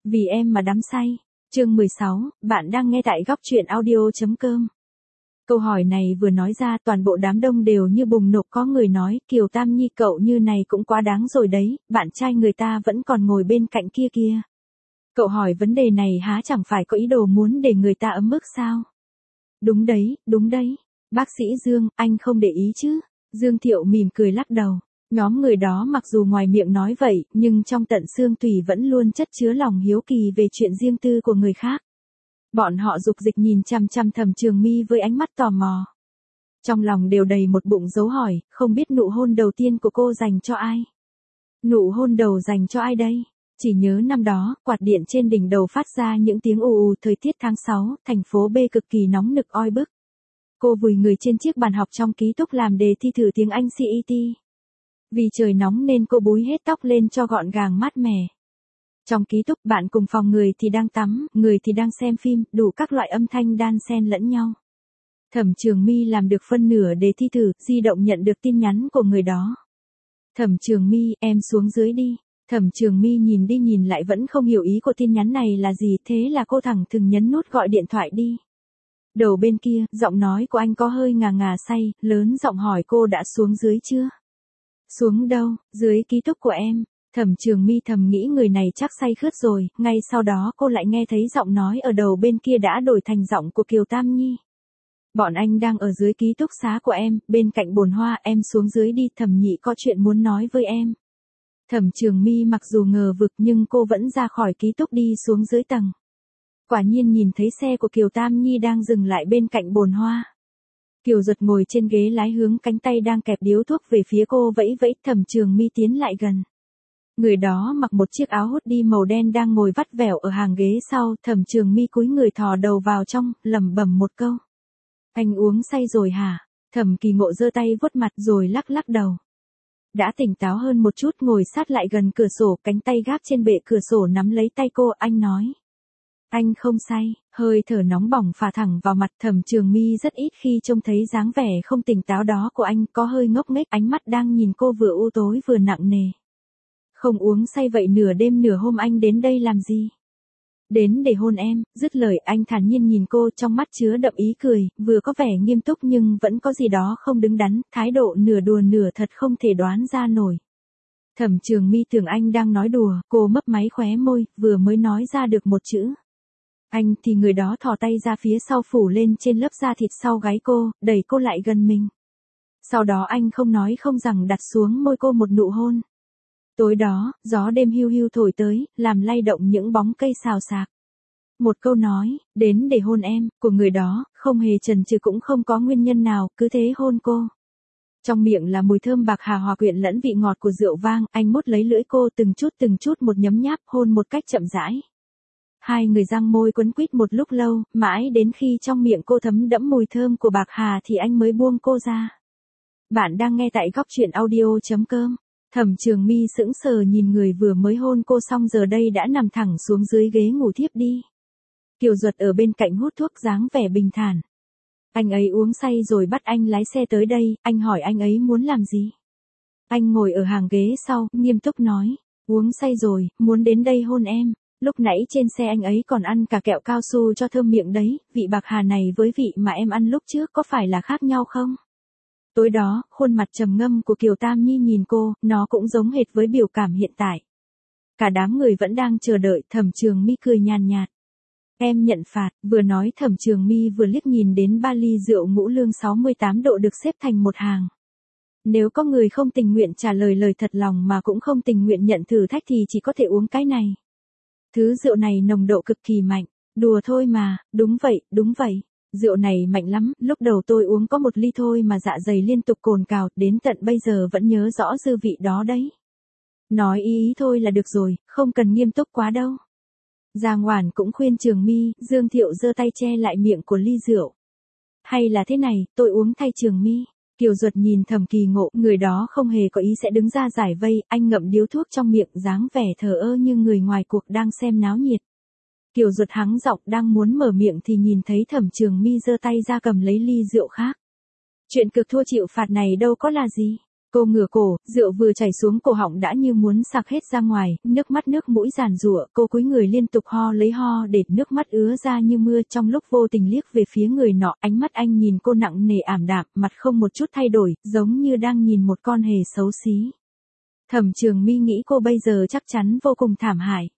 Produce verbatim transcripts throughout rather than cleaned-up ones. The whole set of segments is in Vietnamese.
Vì em mà đắm say. Chương mười sáu, bạn đang nghe tại góc truyện audio.com. Câu hỏi này vừa nói ra toàn bộ đám đông đều như bùng nổ, có người nói, Kiều Tam Nhi cậu như này cũng quá đáng rồi đấy, bạn trai người ta vẫn còn ngồi bên cạnh kia kia. Cậu hỏi vấn đề này há chẳng phải có ý đồ muốn để người ta ấm ức sao? Đúng đấy, đúng đấy. Bác sĩ Dương, anh không để ý chứ? Dương Thiệu mỉm cười lắc đầu. Nhóm người đó mặc dù ngoài miệng nói vậy, nhưng trong tận xương tủy vẫn luôn chất chứa lòng hiếu kỳ về chuyện riêng tư của người khác. Bọn họ dục dịch nhìn chằm chằm Thẩm Trường My với ánh mắt tò mò. Trong lòng đều đầy một bụng dấu hỏi, không biết nụ hôn đầu tiên của cô dành cho ai? Nụ hôn đầu dành cho ai đây? Chỉ nhớ năm đó, quạt điện trên đỉnh đầu phát ra những tiếng ù ù. Thời tiết tháng sáu, thành phố B cực kỳ nóng nực oi bức. Cô vùi người trên chiếc bàn học trong ký túc làm đề thi thử tiếng Anh xê e tê. Vì trời nóng nên cô búi hết tóc lên cho gọn gàng mát mẻ. Trong ký túc, bạn cùng phòng người thì đang tắm, người thì đang xem phim, đủ các loại âm thanh đan xen lẫn nhau. Thẩm Trường My làm được phân nửa đề thi thử, di động nhận được tin nhắn của người đó. Thẩm Trường My, em xuống dưới đi. Thẩm Trường My nhìn đi nhìn lại vẫn không hiểu ý của tin nhắn này là gì, thế là cô thẳng thừng nhấn nút gọi điện thoại đi. Đầu bên kia, giọng nói của anh có hơi ngà ngà say, lớn giọng hỏi cô đã xuống dưới chưa? Xuống đâu? Dưới ký túc của em. Thẩm Trường My thầm nghĩ người này chắc say khướt rồi, ngay sau đó cô lại nghe thấy giọng nói ở đầu bên kia đã đổi thành giọng của Kiều Tam Nhi. Bọn anh đang ở dưới ký túc xá của em, bên cạnh bồn hoa, em xuống dưới đi, Thẩm nhị có chuyện muốn nói với em. Thẩm Trường My mặc dù ngờ vực nhưng cô vẫn ra khỏi ký túc đi xuống dưới tầng. Quả nhiên nhìn thấy xe của Kiều Tam Nhi đang dừng lại bên cạnh bồn hoa. Kiều Duật ngồi trên ghế lái hướng cánh tay đang kẹp điếu thuốc về phía cô vẫy vẫy. Thẩm Trường My tiến lại gần. Người đó mặc một chiếc áo hoodie màu đen đang ngồi vắt vẻo ở hàng ghế sau. Thẩm Trường My cúi người thò đầu vào trong, lẩm bẩm một câu. Anh uống say rồi hả? Thẩm Kỳ Ngộ giơ tay vuốt mặt rồi lắc lắc đầu. Đã tỉnh táo hơn một chút, ngồi sát lại gần cửa sổ, cánh tay gác trên bệ cửa sổ nắm lấy tay cô, anh nói. Anh không say. Hơi thở nóng bỏng phả thẳng vào mặt. Thẩm Trường My rất ít khi trông thấy dáng vẻ không tỉnh táo đó của anh, có hơi ngốc nghếch, ánh mắt đang nhìn cô vừa u tối vừa nặng nề. Không uống say vậy nửa đêm nửa hôm anh đến đây làm gì? Đến để hôn em. Dứt lời anh thản nhiên nhìn cô, trong mắt chứa đậm ý cười, vừa có vẻ nghiêm túc nhưng vẫn có gì đó không đứng đắn, thái độ nửa đùa nửa thật không thể đoán ra nổi. Thẩm Trường My tưởng anh đang nói đùa, cô mấp máy khóe môi, vừa mới nói ra được một chữ. Anh thì người đó thò tay ra phía sau phủ lên trên lớp da thịt sau gáy cô, đẩy cô lại gần mình. Sau đó anh không nói không rằng đặt xuống môi cô một nụ hôn. Tối đó, gió đêm hiu hiu thổi tới, làm lay động những bóng cây xào xạc. Một câu nói, đến để hôn em, của người đó, không hề chần chừ cũng không có nguyên nhân nào, cứ thế hôn cô. Trong miệng là mùi thơm bạc hà hòa quyện lẫn vị ngọt của rượu vang, anh mút lấy lưỡi cô từng chút từng chút một nhấm nháp, hôn một cách chậm rãi. Hai người răng môi quấn quýt một lúc lâu, mãi đến khi trong miệng cô thấm đẫm mùi thơm của bạc hà thì anh mới buông cô ra. Bạn đang nghe tại góc truyện audio.com. Thẩm Trường My sững sờ nhìn người vừa mới hôn cô xong giờ đây đã nằm thẳng xuống dưới ghế ngủ thiếp đi. Kiều Duật ở bên cạnh hút thuốc dáng vẻ bình thản. Anh ấy uống say rồi bắt anh lái xe tới đây, anh hỏi anh ấy muốn làm gì? Anh ngồi ở hàng ghế sau, nghiêm túc nói, uống say rồi, muốn đến đây hôn em. Lúc nãy trên xe anh ấy còn ăn cả kẹo cao su cho thơm miệng đấy, vị bạc hà này với vị mà em ăn lúc trước có phải là khác nhau không? Tối đó, khuôn mặt trầm ngâm của Kiều Tam Nhi nhìn cô, nó cũng giống hệt với biểu cảm hiện tại. Cả đám người vẫn đang chờ đợi. Thẩm Trường My cười nhàn nhạt. Em nhận phạt. Vừa nói Thẩm Trường My vừa liếc nhìn đến ba ly rượu ngũ lương sáu mươi tám độ được xếp thành một hàng. Nếu có người không tình nguyện trả lời lời thật lòng mà cũng không tình nguyện nhận thử thách thì chỉ có thể uống cái này. Thứ rượu này nồng độ cực kỳ mạnh. Đùa thôi mà. Đúng vậy, đúng vậy. Rượu này mạnh lắm, lúc đầu tôi uống có một ly thôi mà dạ dày liên tục cồn cào, đến tận bây giờ vẫn nhớ rõ dư vị đó đấy. Nói ý ý thôi là được rồi, không cần nghiêm túc quá đâu. Giang Hoản cũng khuyên Trường My. Dương Thiệu giơ tay che lại miệng của ly rượu. Hay là thế này, tôi uống thay Trường My. Kiều Duật nhìn Thẩm Kỳ Ngộ, người đó không hề có ý sẽ đứng ra giải vây, anh ngậm điếu thuốc trong miệng dáng vẻ thờ ơ như người ngoài cuộc đang xem náo nhiệt. Kiều Duật hắng giọng đang muốn mở miệng thì nhìn thấy Thẩm Trường My giơ tay ra cầm lấy ly rượu khác. Chuyện cực thua chịu phạt này đâu có là gì. Cô ngửa cổ, rượu vừa chảy xuống cổ họng đã như muốn sặc hết ra ngoài, nước mắt nước mũi giàn giụa, cô cúi người liên tục ho lấy ho để nước mắt ứa ra như mưa, trong lúc vô tình liếc về phía người nọ, ánh mắt anh nhìn cô nặng nề ảm đạm, mặt không một chút thay đổi, giống như đang nhìn một con hề xấu xí. Thẩm Trường My nghĩ cô bây giờ chắc chắn vô cùng thảm hại.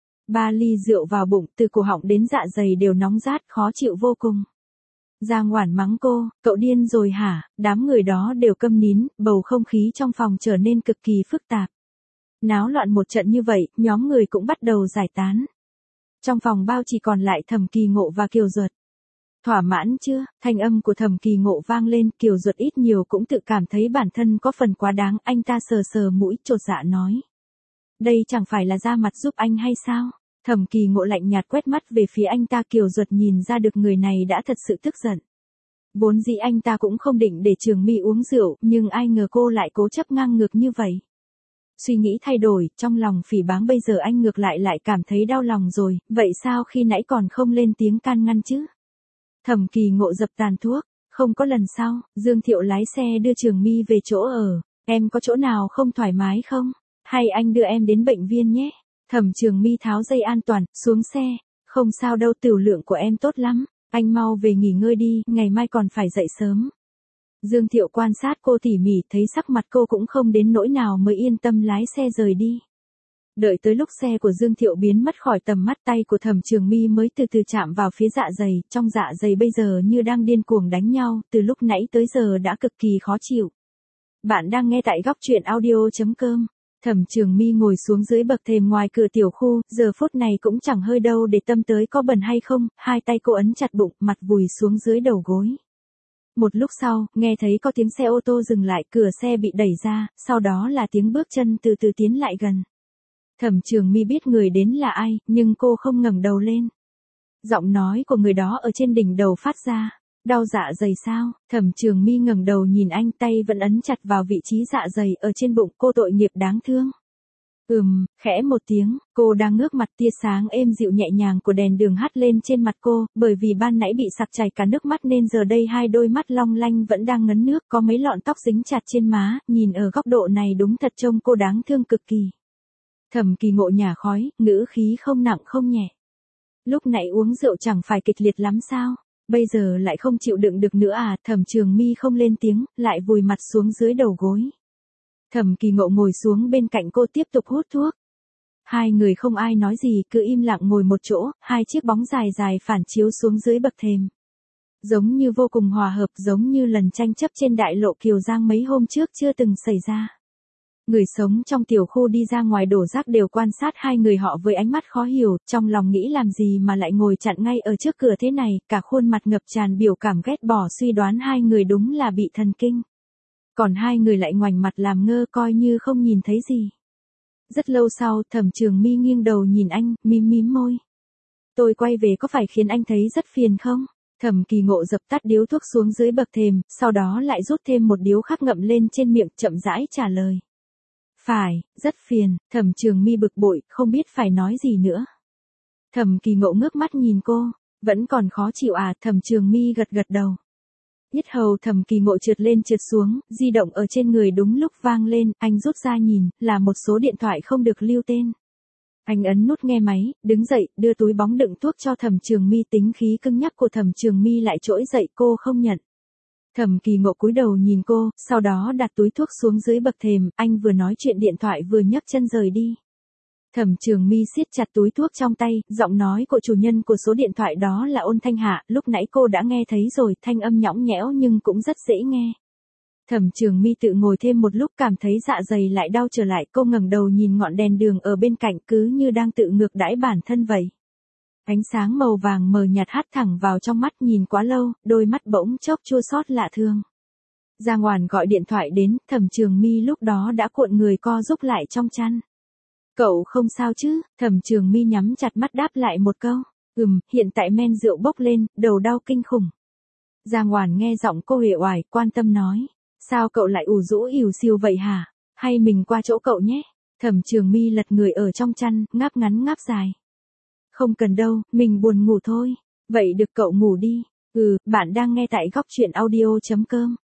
Ba ly rượu vào bụng, từ cổ họng đến dạ dày đều nóng rát, khó chịu vô cùng. Giang Hoản mắng cô, cậu điên rồi hả, đám người đó đều câm nín, bầu không khí trong phòng trở nên cực kỳ phức tạp. Náo loạn một trận như vậy, nhóm người cũng bắt đầu giải tán. Trong phòng bao chỉ còn lại Thẩm Kỳ Ngộ và Kiều Duật. Thỏa mãn chưa, thanh âm của Thẩm Kỳ Ngộ vang lên, Kiều Duật ít nhiều cũng tự cảm thấy bản thân có phần quá đáng, anh ta sờ sờ mũi chột dạ nói. Đây chẳng phải là ra mặt giúp anh hay sao? Thẩm Kỳ Ngộ lạnh nhạt quét mắt về phía anh ta, Kiều Duật nhìn ra được người này đã thật sự tức giận. Vốn dĩ anh ta cũng không định để Trường My uống rượu, nhưng ai ngờ cô lại cố chấp ngang ngược như vậy. Suy nghĩ thay đổi, trong lòng phỉ báng bây giờ anh ngược lại lại cảm thấy đau lòng rồi, vậy sao khi nãy còn không lên tiếng can ngăn chứ? Thẩm Kỳ Ngộ dập tàn thuốc, không có lần sau, Dương Thiệu lái xe đưa Trường My về chỗ ở, em có chỗ nào không thoải mái không? Hay anh đưa em đến bệnh viện nhé? Thẩm Trường My tháo dây an toàn, xuống xe, không sao đâu, tửu lượng của em tốt lắm, anh mau về nghỉ ngơi đi, ngày mai còn phải dậy sớm. Dương Thiệu quan sát cô tỉ mỉ, thấy sắc mặt cô cũng không đến nỗi nào mới yên tâm lái xe rời đi. Đợi tới lúc xe của Dương Thiệu biến mất khỏi tầm mắt, tay của Thẩm Trường My mới từ từ chạm vào phía dạ dày, trong dạ dày bây giờ như đang điên cuồng đánh nhau, từ lúc nãy tới giờ đã cực kỳ khó chịu. Bạn đang nghe tại góc truyện audio chấm com. Thẩm Trường My ngồi xuống dưới bậc thềm ngoài cửa tiểu khu, giờ phút này cũng chẳng hơi đâu để tâm tới có bẩn hay không, hai tay cô ấn chặt bụng, mặt vùi xuống dưới đầu gối. Một lúc sau, nghe thấy có tiếng xe ô tô dừng lại, cửa xe bị đẩy ra, sau đó là tiếng bước chân từ từ tiến lại gần. Thẩm Trường My biết người đến là ai, nhưng cô không ngẩng đầu lên. Giọng nói của người đó ở trên đỉnh đầu phát ra. Đau dạ dày sao? Thẩm Trường My ngẩng đầu nhìn anh, tay vẫn ấn chặt vào vị trí dạ dày ở trên bụng, cô tội nghiệp đáng thương. Ừm, khẽ một tiếng, cô đang ngước mặt, tia sáng êm dịu nhẹ nhàng của đèn đường hắt lên trên mặt cô, bởi vì ban nãy bị sặc chảy cả nước mắt nên giờ đây hai đôi mắt long lanh vẫn đang ngấn nước, có mấy lọn tóc dính chặt trên má, nhìn ở góc độ này đúng thật trông cô đáng thương cực kỳ. Thẩm Kỳ Ngộ nhả khói, ngữ khí không nặng không nhẹ. Lúc nãy uống rượu chẳng phải kịch liệt lắm sao? Bây giờ lại không chịu đựng được nữa à? Thẩm Trường My không lên tiếng, lại vùi mặt xuống dưới đầu gối. Thẩm Kỳ Ngộ ngồi xuống bên cạnh cô tiếp tục hút thuốc. Hai người không ai nói gì, cứ im lặng ngồi một chỗ, hai chiếc bóng dài dài phản chiếu xuống dưới bậc thềm. Giống như vô cùng hòa hợp, giống như lần tranh chấp trên đại lộ Kiều Giang mấy hôm trước chưa từng xảy ra. Người sống trong tiểu khu đi ra ngoài đổ rác đều quan sát hai người họ với ánh mắt khó hiểu, trong lòng nghĩ làm gì mà lại ngồi chặn ngay ở trước cửa thế này, cả khuôn mặt ngập tràn biểu cảm ghét bỏ, suy đoán hai người đúng là bị thần kinh. Còn hai người lại ngoảnh mặt làm ngơ, coi như không nhìn thấy gì. Rất lâu sau, Thẩm Trường My nghiêng đầu nhìn anh, mím mím môi. Tôi quay về có phải khiến anh thấy rất phiền không? Thẩm Kỳ Ngộ dập tắt điếu thuốc xuống dưới bậc thềm, sau đó lại rút thêm một điếu khác ngậm lên trên miệng, chậm rãi trả lời. Phải, rất phiền. Thẩm Trường My bực bội, không biết phải nói gì nữa. Thẩm Kỳ Ngộ ngước mắt nhìn cô, vẫn còn khó chịu à? Thẩm Trường My gật gật đầu. Yết hầu Thẩm Kỳ Ngộ trượt lên trượt xuống, di động ở trên người đúng lúc vang lên, anh rút ra nhìn, là một số điện thoại không được lưu tên. Anh ấn nút nghe máy, đứng dậy, đưa túi bóng đựng thuốc cho Thẩm Trường My, tính khí cứng nhắc của Thẩm Trường My lại trỗi dậy, cô không nhận. Thẩm Kỳ Ngộ cúi đầu nhìn cô, sau đó đặt túi thuốc xuống dưới bậc thềm, anh vừa nói chuyện điện thoại vừa nhấc chân rời đi. Thẩm Trường My siết chặt túi thuốc trong tay, giọng nói của chủ nhân của số điện thoại đó là Ôn Thanh Hạ, lúc nãy cô đã nghe thấy rồi, thanh âm nhõng nhẽo nhưng cũng rất dễ nghe. Thẩm Trường My tự ngồi thêm một lúc, cảm thấy dạ dày lại đau trở lại, cô ngẩng đầu nhìn ngọn đèn đường ở bên cạnh, cứ như đang tự ngược đãi bản thân vậy. Ánh sáng màu vàng mờ nhạt hắt thẳng vào trong mắt, nhìn quá lâu, đôi mắt bỗng chốc chua xót lạ thường. Giang Hoản gọi điện thoại đến, Thẩm Trường My lúc đó đã cuộn người co rúm lại trong chăn. Cậu không sao chứ? Thẩm Trường My nhắm chặt mắt đáp lại một câu. Ừm, hiện tại men rượu bốc lên, đầu đau kinh khủng. Giang Hoản nghe giọng cô uể oải, quan tâm nói. Sao cậu lại ủ rũ ỉu xìu vậy hả? Hay mình qua chỗ cậu nhé? Thẩm Trường My lật người ở trong chăn, ngáp ngắn ngáp dài. Không cần đâu, mình buồn ngủ thôi. Vậy được cậu ngủ đi. Ừ, bạn đang nghe tại góc truyện audio chấm com.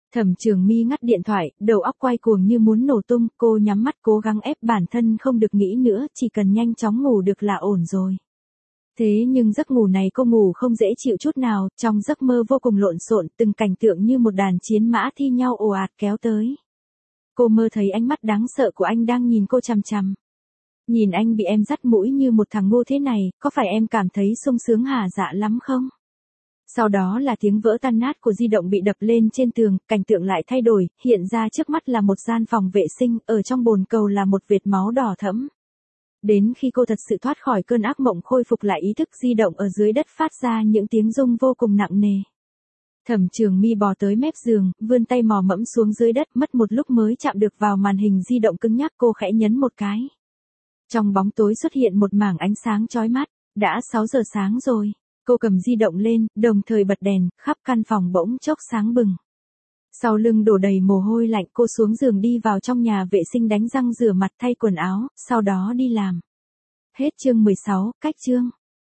Thẩm Trường My ngắt điện thoại, đầu óc quay cuồng như muốn nổ tung, cô nhắm mắt cố gắng ép bản thân không được nghĩ nữa, chỉ cần nhanh chóng ngủ được là ổn rồi. Thế nhưng giấc ngủ này cô ngủ không dễ chịu chút nào, trong giấc mơ vô cùng lộn xộn, từng cảnh tượng như một đàn chiến mã thi nhau ồ ạt kéo tới. Cô mơ thấy ánh mắt đáng sợ của anh đang nhìn cô chằm chằm. Nhìn anh bị em dắt mũi như một thằng ngu thế này, có phải em cảm thấy sung sướng hả dạ lắm không? Sau đó là tiếng vỡ tan nát của di động bị đập lên trên tường, cảnh tượng lại thay đổi, hiện ra trước mắt là một gian phòng vệ sinh, ở trong bồn cầu là một vệt máu đỏ thẫm. Đến khi cô thật sự thoát khỏi cơn ác mộng khôi phục lại ý thức, di động ở dưới đất phát ra những tiếng rung vô cùng nặng nề. Thẩm Trường My bò tới mép giường, vươn tay mò mẫm xuống dưới đất, mất một lúc mới chạm được vào màn hình di động cứng nhắc, cô khẽ nhấn một cái. Trong bóng tối xuất hiện một mảng ánh sáng chói mắt, đã sáu giờ sáng rồi. Cô cầm di động lên, đồng thời bật đèn, khắp căn phòng bỗng chốc sáng bừng. Sau lưng đổ đầy mồ hôi lạnh, cô xuống giường đi vào trong nhà vệ sinh đánh răng rửa mặt thay quần áo, sau đó đi làm. Hết chương mười sáu, cách chương.